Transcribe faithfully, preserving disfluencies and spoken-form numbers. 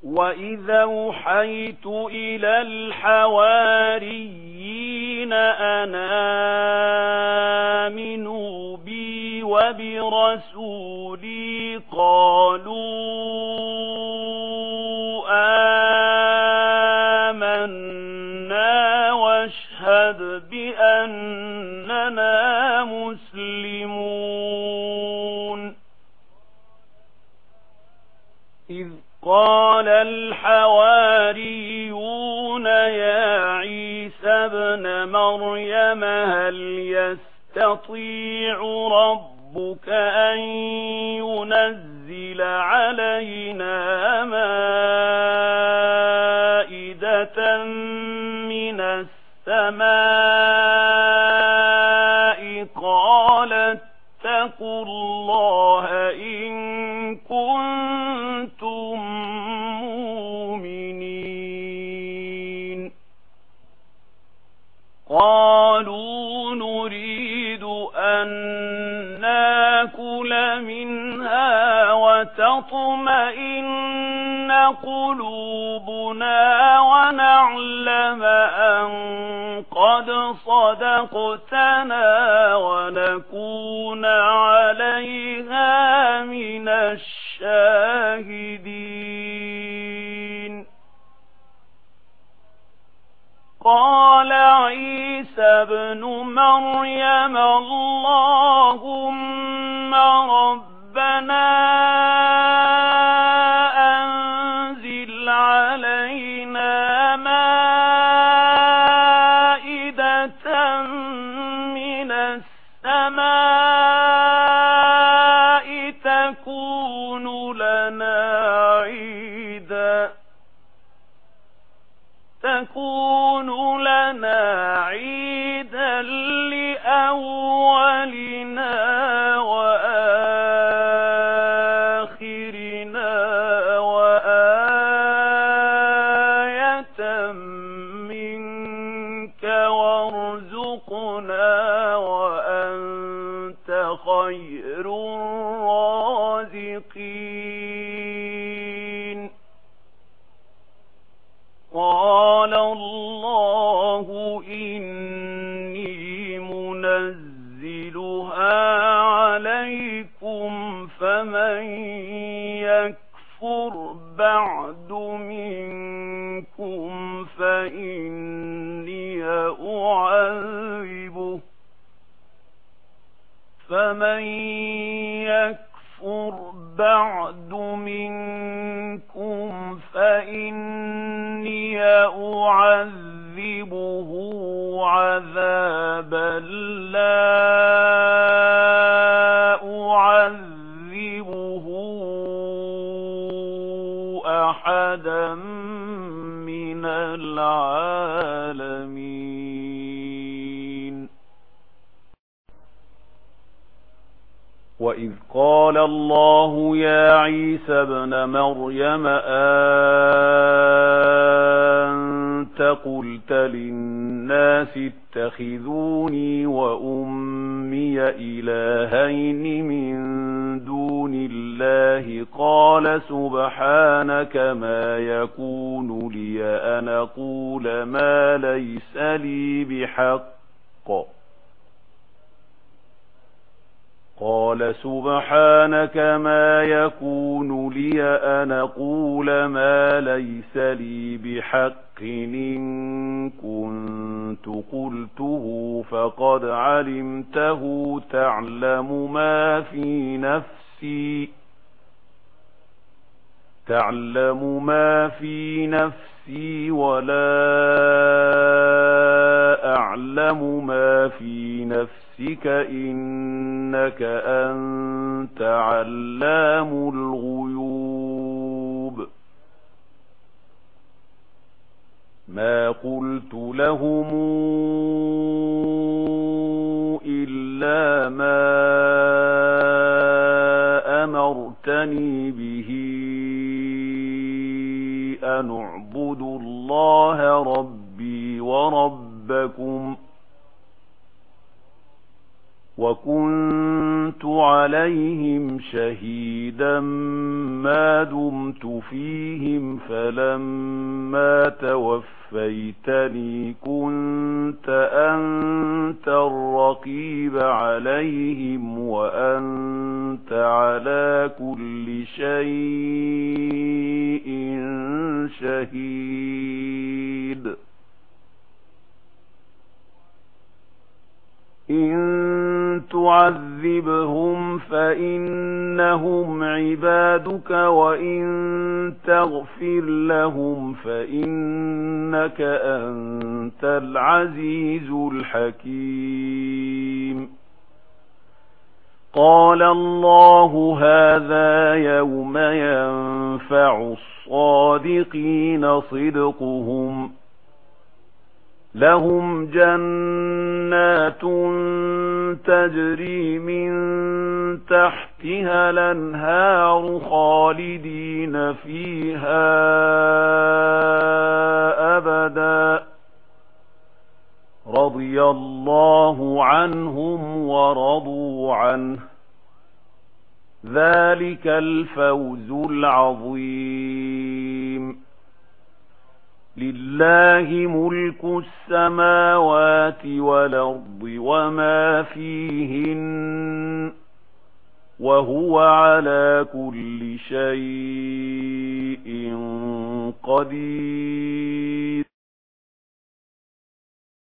وَإِذْ أَوْحَيْتُ إِلَى الْحَوَارِيِّينَ أَنْ آمِنُوا بِي وَبِرَسُولِي قَالُوا آمَنَّا وَاشْهَدْ بِأَنَّنَا مُسْلِمُونَ إِذْ قَالَ الْحَوَارِيُّونَ يَا عِيسَى ابْنَ مَرْيَمَ هَلْ يَسْتَطِيعُ رَبُّكَ أَن يُنَزِّلَ عَلَيْنَا مَائِدَةً مِنَ السَّمَاءِ قَالَ اتَّقُوا اللَّهَ إِن كُنتُم مُّؤْمِنِينَ قَالُوا نُرِيدُ أَن نَّأْكُلَ مِنْهَا وَتَطْمَئِنَّ قُلُوبُنَا وَنَعْلَمَ أَن قَدْ صَدَقْتَنَا وَنَكُونَ عَلَيْهَا مِنَ الشَّاهِدِينَ قَالَ عِيسَى ابْنُ مَرْيَمَ اللَّهُمَّ رَبَّنَا أَنزِلْ عَلَيْنَا مَائِدَةً مِنَ السَّمَاءِ تَكُونُ لَنَا عِيدًا تكون لنا عيدا لأولنا وآخرنا وآية منك وارزقنا وأنت خير الرازقين قال الله إني منزلها عليكم فمن يكفر بعد منكم فإني أعذبه فمن يكفر بعد منكم فإني أعذبه عذابا لا أعذبه أحدا من العالمين. وَإِذْ قَالَ اللَّهُ يَا عِيسَى ابْنَ مَرْيَمَ أَأَنتَ قُلْتَ لِلنَّاسِ اتَّخِذُونِي وَأُمِّيَ إِلَٰهَيْنِ مِن دُونِ اللَّهِ قَالَ سُبْحَانَكَ مَا يَكُونُ لِي أَنْ أَقُولَ مَا لَيْسَ لِي بِحَقٍّ قال سبحانك ما يكون لي أن أقول ما ليس لي بحق إن كنت قلته فقد علمته تعلم ما في نفسي تعلم ما في نفسي ولا أعلم ما في نفسك إنك أنت علام الغيوب ما قلت لهم إلا ما أمرتني به أن اعبدوا الله ربي وربكم وكنت عليهم شهيدا ما دمت فيهم فلما توفيتني كنت أنت الرقيب عليهم وأنت على كل شيء شهيد إن تعذبهم فإنهم عبادك وإن تغفر لهم فإنك أنت العزيز الحكيم قال الله هذا يوم ينفع الصادقين صدقهم لهم جنات تجري من تحتها الأنهار خالدين فيها أبدا رضي الله عنهم ورضوا عنه ذلك الفوز العظيم لله ملك السماوات والأرض وما فيهن وهو على كل شيء قدير